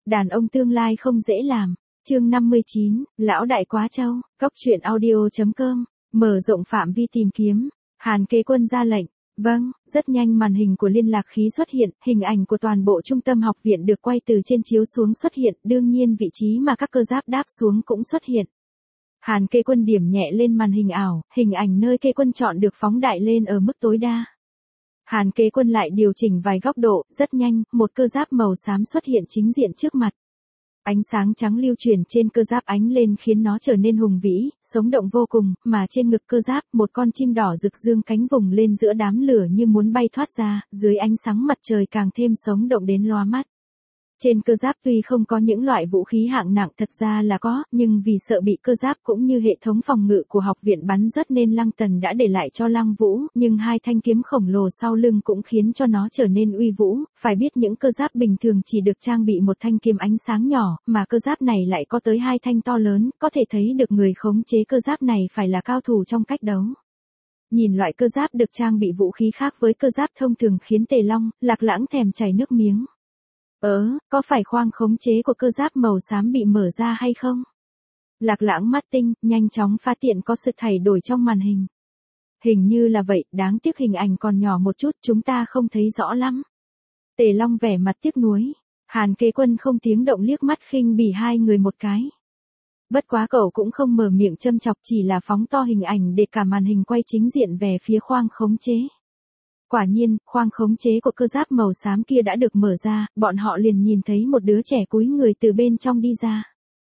Đàn ông tương lai không dễ làm. Chương 59, lão đại quá trâu. Cốc truyện audio.com. Mở rộng phạm vi tìm kiếm. Hàn Kế Quân ra lệnh. Vâng, rất nhanh màn hình của liên lạc khí xuất hiện, hình ảnh của toàn bộ trung tâm học viện được quay từ trên chiếu xuống xuất hiện, đương nhiên vị trí mà các cơ giáp đáp xuống cũng xuất hiện. Hàn Kế Quân điểm nhẹ lên màn hình ảo, hình ảnh nơi Kế Quân chọn được phóng đại lên ở mức tối đa. Hàn Kế Quân lại điều chỉnh vài góc độ, rất nhanh, một cơ giáp màu xám xuất hiện chính diện trước mặt. Ánh sáng trắng lưu chuyển trên cơ giáp ánh lên khiến nó trở nên hùng vĩ, sống động vô cùng, mà trên ngực cơ giáp, một con chim đỏ rực dương cánh vùng lên giữa đám lửa như muốn bay thoát ra, dưới ánh sáng mặt trời càng thêm sống động đến lóa mắt. Trên cơ giáp tuy không có những loại vũ khí hạng nặng thật ra là có, nhưng vì sợ bị cơ giáp cũng như hệ thống phòng ngự của học viện bắn rớt nên Lăng Tần đã để lại cho Lăng Vũ, nhưng hai thanh kiếm khổng lồ sau lưng cũng khiến cho nó trở nên uy vũ, phải biết những cơ giáp bình thường chỉ được trang bị một thanh kiếm ánh sáng nhỏ, mà cơ giáp này lại có tới hai thanh to lớn, có thể thấy được người khống chế cơ giáp này phải là cao thủ trong cách đấu. Nhìn loại cơ giáp được trang bị vũ khí khác với cơ giáp thông thường khiến Tề Long, Lạc Lãng thèm chảy nước miếng. Có phải khoang khống chế của cơ giáp màu xám bị mở ra hay không? Lạc Lãng mắt tinh, nhanh chóng phát hiện có sự thay đổi trong màn hình. Hình như là vậy, đáng tiếc hình ảnh còn nhỏ một chút, chúng ta không thấy rõ lắm. Tề Long vẻ mặt tiếc nuối. Hàn Kế Quân không tiếng động liếc mắt khinh bỉ hai người một cái. Bất quá cậu cũng không mở miệng châm chọc, chỉ là phóng to hình ảnh để cả màn hình quay chính diện về phía khoang khống chế. Quả nhiên, khoang khống chế của cơ giáp màu xám kia đã được mở ra, bọn họ liền nhìn thấy một đứa trẻ cúi người từ bên trong đi ra.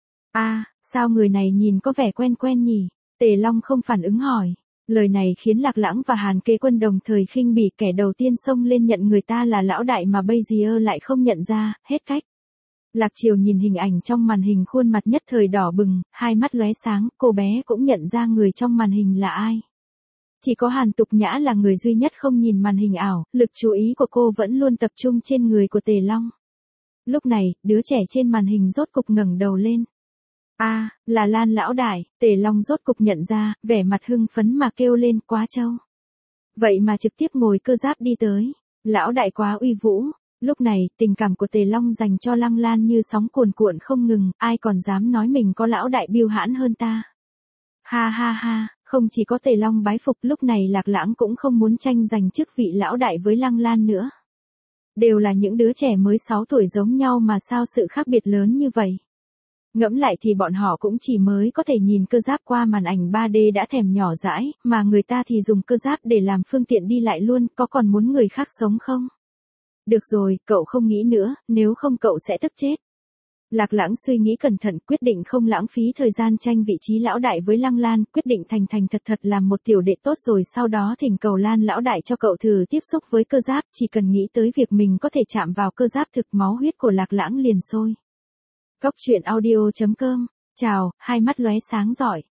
Sao người này nhìn có vẻ quen quen nhỉ? Tề Long không phản ứng hỏi. Lời này khiến Lạc Lãng và Hàn Kế Quân đồng thời khinh bỉ, kẻ đầu tiên xông lên nhận người ta là lão đại mà bây giờ lại không nhận ra, hết cách. Lạc Triều nhìn hình ảnh trong màn hình, khuôn mặt nhất thời đỏ bừng, hai mắt lóe sáng, cô bé cũng nhận ra người trong màn hình là ai. Chỉ có Hàn Tục Nhã là người duy nhất không nhìn màn hình ảo, lực chú ý của cô vẫn luôn tập trung trên người của Tề Long. Lúc này, đứa trẻ trên màn hình rốt cục ngẩng đầu lên. Là Lan lão đại, Tề Long rốt cục nhận ra, vẻ mặt hưng phấn mà kêu lên, quá trâu. Vậy mà trực tiếp ngồi cơ giáp đi tới, lão đại quá uy vũ. Lúc này, tình cảm của Tề Long dành cho Lăng Lan như sóng cuồn cuộn không ngừng, ai còn dám nói mình có lão đại biêu hãn hơn ta. Ha ha ha. Không chỉ có Tề Long bái phục, lúc này Lạc Lãng cũng không muốn tranh giành chức vị lão đại với Lăng Lan nữa. Đều là những đứa trẻ mới 6 tuổi giống nhau mà sao sự khác biệt lớn như vậy. Ngẫm lại thì bọn họ cũng chỉ mới có thể nhìn cơ giáp qua màn ảnh 3D đã thèm nhỏ dãi, mà người ta thì dùng cơ giáp để làm phương tiện đi lại luôn, có còn muốn người khác sống không? Được rồi, cậu không nghĩ nữa, nếu không cậu sẽ tức chết. Lạc Lãng suy nghĩ cẩn thận, quyết định không lãng phí thời gian tranh vị trí lão đại với Lăng Lan, quyết định thành thật làm một tiểu đệ tốt rồi sau đó thỉnh cầu Lan lão đại cho cậu thử tiếp xúc với cơ giáp, chỉ cần nghĩ tới việc mình có thể chạm vào cơ giáp thực, máu huyết của Lạc Lãng liền sôi. Cốc truyện audio.com. Chào, hai mắt lóe sáng giỏi.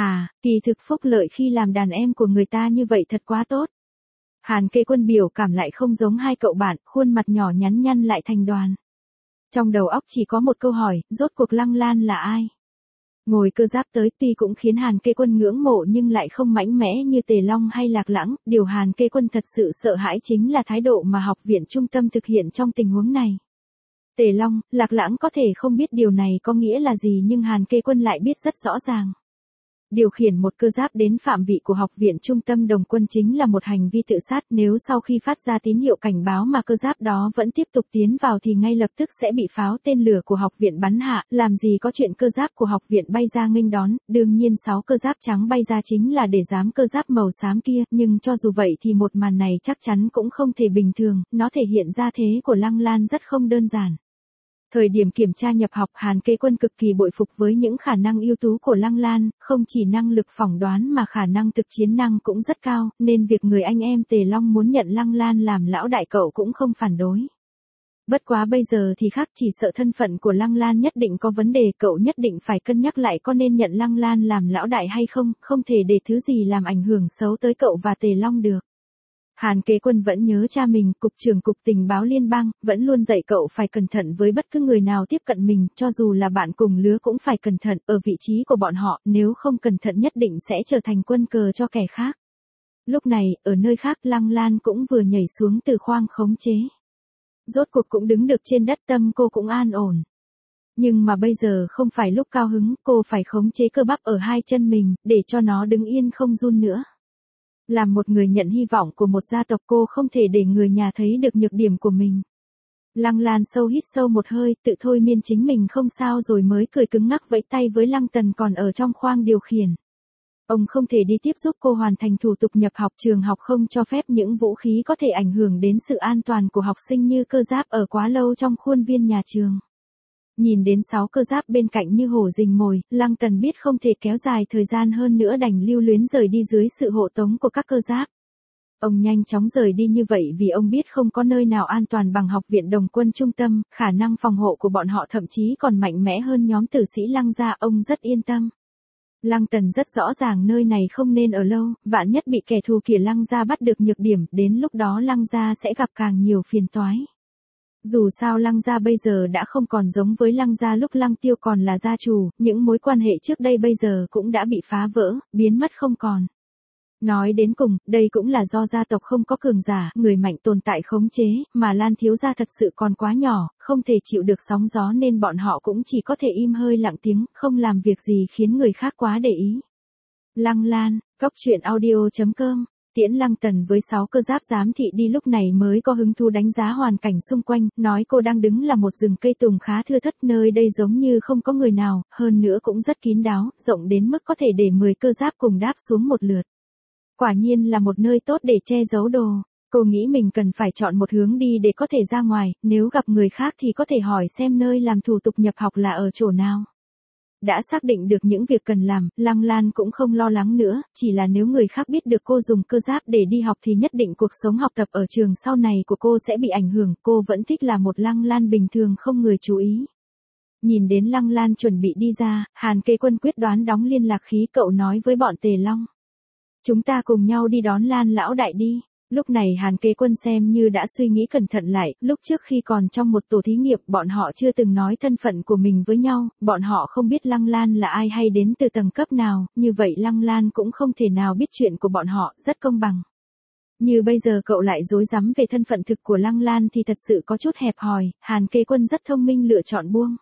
Kỳ thực phúc lợi khi làm đàn em của người ta như vậy thật quá tốt. Hàn Kế Quân biểu cảm lại không giống hai cậu bạn, khuôn mặt nhỏ nhắn nhăn lại thành đoàn. Trong đầu óc chỉ có một câu hỏi, rốt cuộc Lăng Lan là ai? Ngồi cơ giáp tới tuy cũng khiến Hàn Kế Quân ngưỡng mộ nhưng lại không mạnh mẽ như Tề Long hay Lạc Lãng, điều Hàn Kế Quân thật sự sợ hãi chính là thái độ mà học viện trung tâm thực hiện trong tình huống này. Tề Long, Lạc Lãng có thể không biết điều này có nghĩa là gì nhưng Hàn Kế Quân lại biết rất rõ ràng. Điều khiển một cơ giáp đến phạm vị của học viện trung tâm đồng quân chính là một hành vi tự sát, nếu sau khi phát ra tín hiệu cảnh báo mà cơ giáp đó vẫn tiếp tục tiến vào thì ngay lập tức sẽ bị pháo tên lửa của học viện bắn hạ, làm gì có chuyện cơ giáp của học viện bay ra nghênh đón, đương nhiên 6 cơ giáp trắng bay ra chính là để giám cơ giáp màu xám kia, nhưng cho dù vậy thì một màn này chắc chắn cũng không thể bình thường, nó thể hiện ra thế của Lăng Lan rất không đơn giản. Thời điểm kiểm tra nhập học, Hàn Kế Quân cực kỳ bội phục với những khả năng ưu tú của Lăng Lan, không chỉ năng lực phỏng đoán mà khả năng thực chiến năng cũng rất cao, nên việc người anh em Tề Long muốn nhận Lăng Lan làm lão đại cậu cũng không phản đối. Bất quá bây giờ thì khác, chỉ sợ thân phận của Lăng Lan nhất định có vấn đề, cậu nhất định phải cân nhắc lại có nên nhận Lăng Lan làm lão đại hay không, không thể để thứ gì làm ảnh hưởng xấu tới cậu và Tề Long được. Hàn Kế Quân vẫn nhớ cha mình, cục trưởng cục tình báo liên bang, vẫn luôn dạy cậu phải cẩn thận với bất cứ người nào tiếp cận mình, cho dù là bạn cùng lứa cũng phải cẩn thận, ở vị trí của bọn họ, nếu không cẩn thận nhất định sẽ trở thành quân cờ cho kẻ khác. Lúc này, ở nơi khác Lăng Lan cũng vừa nhảy xuống từ khoang khống chế. Rốt cuộc cũng đứng được trên đất, tâm cô cũng an ổn. Nhưng mà bây giờ không phải lúc cao hứng, cô phải khống chế cơ bắp ở hai chân mình, để cho nó đứng yên không run nữa. Làm một người nhận hy vọng của một gia tộc, cô không thể để người nhà thấy được nhược điểm của mình. Lăng Lan hít sâu một hơi, tự thôi miên chính mình không sao rồi mới cười cứng ngắc vẫy tay với Lăng Tần còn ở trong khoang điều khiển. Ông không thể đi tiếp giúp cô hoàn thành thủ tục nhập học, trường học không cho phép những vũ khí có thể ảnh hưởng đến sự an toàn của học sinh như cơ giáp ở quá lâu trong khuôn viên nhà trường. Nhìn đến 6 cơ giáp bên cạnh như hổ rình mồi, Lăng Tần biết không thể kéo dài thời gian hơn nữa đành lưu luyến rời đi dưới sự hộ tống của các cơ giáp. Ông nhanh chóng rời đi như vậy vì ông biết không có nơi nào an toàn bằng học viện Đồng quân trung tâm, khả năng phòng hộ của bọn họ thậm chí còn mạnh mẽ hơn nhóm tử sĩ Lăng gia, ông rất yên tâm. Lăng Tần rất rõ ràng nơi này không nên ở lâu, vạn nhất bị kẻ thù kia Lăng gia bắt được nhược điểm, đến lúc đó Lăng gia sẽ gặp càng nhiều phiền toái. Dù sao Lăng gia bây giờ đã không còn giống với Lăng gia lúc Lăng Tiêu còn là gia chủ, những mối quan hệ trước đây bây giờ cũng đã bị phá vỡ, biến mất không còn. Nói đến cùng, đây cũng là do gia tộc không có cường giả, người mạnh tồn tại khống chế, mà Lan thiếu gia thật sự còn quá nhỏ, không thể chịu được sóng gió nên bọn họ cũng chỉ có thể im hơi lặng tiếng, không làm việc gì khiến người khác quá để ý. Lăng Lan, goctruyện.audio.com, tiễn Lăng Tần với 6 cơ giáp giám thị đi lúc này mới có hứng thú đánh giá hoàn cảnh xung quanh, nói cô đang đứng là một rừng cây tùng khá thưa thớt, nơi đây giống như không có người nào, hơn nữa cũng rất kín đáo, rộng đến mức có thể để 10 cơ giáp cùng đáp xuống một lượt. Quả nhiên là một nơi tốt để che giấu đồ. Cô nghĩ mình cần phải chọn một hướng đi để có thể ra ngoài, nếu gặp người khác thì có thể hỏi xem nơi làm thủ tục nhập học là ở chỗ nào. Đã xác định được những việc cần làm, Lăng Lan cũng không lo lắng nữa, chỉ là nếu người khác biết được cô dùng cơ giáp để đi học thì nhất định cuộc sống học tập ở trường sau này của cô sẽ bị ảnh hưởng, cô vẫn thích là một Lăng Lan bình thường không người chú ý. Nhìn đến Lăng Lan chuẩn bị đi ra, Hàn Kế Quân quyết đoán đóng liên lạc khí, cậu nói với bọn Tề Long. Chúng ta cùng nhau đi đón Lan lão đại đi. Lúc này Hàn Kế Quân xem như đã suy nghĩ cẩn thận lại, lúc trước khi còn trong một tổ thí nghiệm bọn họ chưa từng nói thân phận của mình với nhau, bọn họ không biết Lăng Lan là ai hay đến từ tầng cấp nào, như vậy Lăng Lan cũng không thể nào biết chuyện của bọn họ, rất công bằng. Như bây giờ cậu lại rối rắm về thân phận thực của Lăng Lan thì thật sự có chút hẹp hòi, Hàn Kế Quân rất thông minh lựa chọn buông.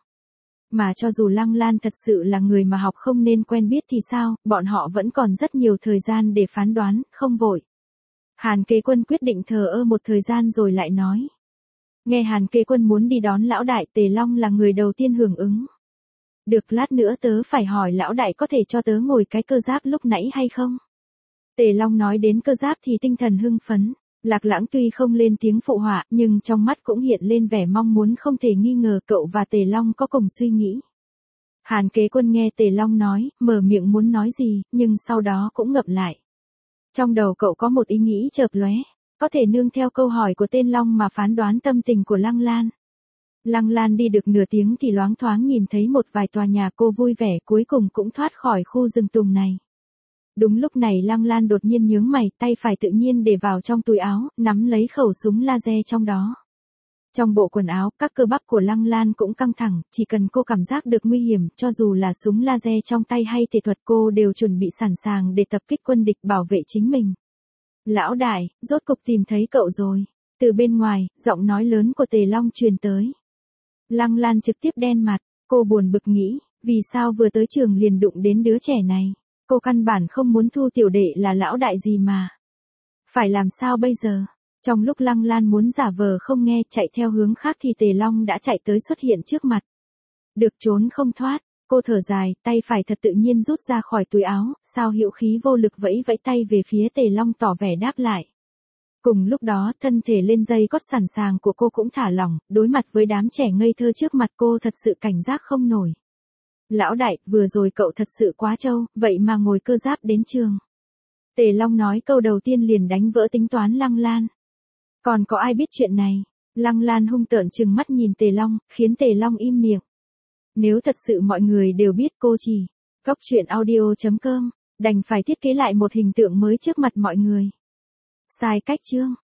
Mà cho dù Lăng Lan thật sự là người mà học không nên quen biết thì sao, bọn họ vẫn còn rất nhiều thời gian để phán đoán, không vội. Hàn Kế Quân quyết định thờ ơ một thời gian rồi lại nói. Nghe Hàn Kế Quân muốn đi đón lão đại, Tề Long là người đầu tiên hưởng ứng. Được, lát nữa tớ phải hỏi lão đại có thể cho tớ ngồi cái cơ giáp lúc nãy hay không? Tề Long nói đến cơ giáp thì tinh thần hưng phấn. Lạc Lãng tuy không lên tiếng phụ họa, nhưng trong mắt cũng hiện lên vẻ mong muốn, không thể nghi ngờ cậu và Tề Long có cùng suy nghĩ. Hàn Kế Quân nghe Tề Long nói, mở miệng muốn nói gì, nhưng sau đó cũng ngậm lại. Trong đầu cậu có một ý nghĩ chợp lóe, có thể nương theo câu hỏi của tên Long mà phán đoán tâm tình của Lăng Lan. Lăng Lan đi được nửa tiếng thì loáng thoáng nhìn thấy một vài tòa nhà, cô vui vẻ cuối cùng cũng thoát khỏi khu rừng tùng này. Đúng lúc này Lăng Lan đột nhiên nhướng mày, tay phải tự nhiên để vào trong túi áo, nắm lấy khẩu súng laser trong đó. Trong bộ quần áo, các cơ bắp của Lăng Lan cũng căng thẳng, chỉ cần cô cảm giác được nguy hiểm, cho dù là súng laser trong tay hay thể thuật cô đều chuẩn bị sẵn sàng để tập kích quân địch, bảo vệ chính mình. Lão đại, rốt cục tìm thấy cậu rồi. Từ bên ngoài, giọng nói lớn của Tề Long truyền tới. Lăng Lan trực tiếp đen mặt, cô buồn bực nghĩ, vì sao vừa tới trường liền đụng đến đứa trẻ này. Cô căn bản không muốn thu tiểu đệ là lão đại gì mà. Phải làm sao bây giờ? Trong lúc Lăng Lan muốn giả vờ không nghe chạy theo hướng khác thì Tề Long đã chạy tới xuất hiện trước mặt. Được trốn không thoát, cô thở dài, tay phải thật tự nhiên rút ra khỏi túi áo, Sao Hữu Khí vô lực vẫy vẫy tay về phía Tề Long tỏ vẻ đáp lại. Cùng lúc đó thân thể lên dây cót sẵn sàng của cô cũng thả lỏng, đối mặt với đám trẻ ngây thơ trước mặt cô thật sự cảnh giác không nổi. Lão đại, vừa rồi cậu thật sự quá trâu, vậy mà ngồi cơ giáp đến trường. Tề Long nói câu đầu tiên liền đánh vỡ tính toán Lăng Lan. Còn có ai biết chuyện này? Lăng Lan hung tợn trừng mắt nhìn Tề Long, khiến Tề Long im miệng. Nếu thật sự mọi người đều biết cô chỉ, goctruyện.audio.com, đành phải thiết kế lại một hình tượng mới trước mặt mọi người. Sai cách chương.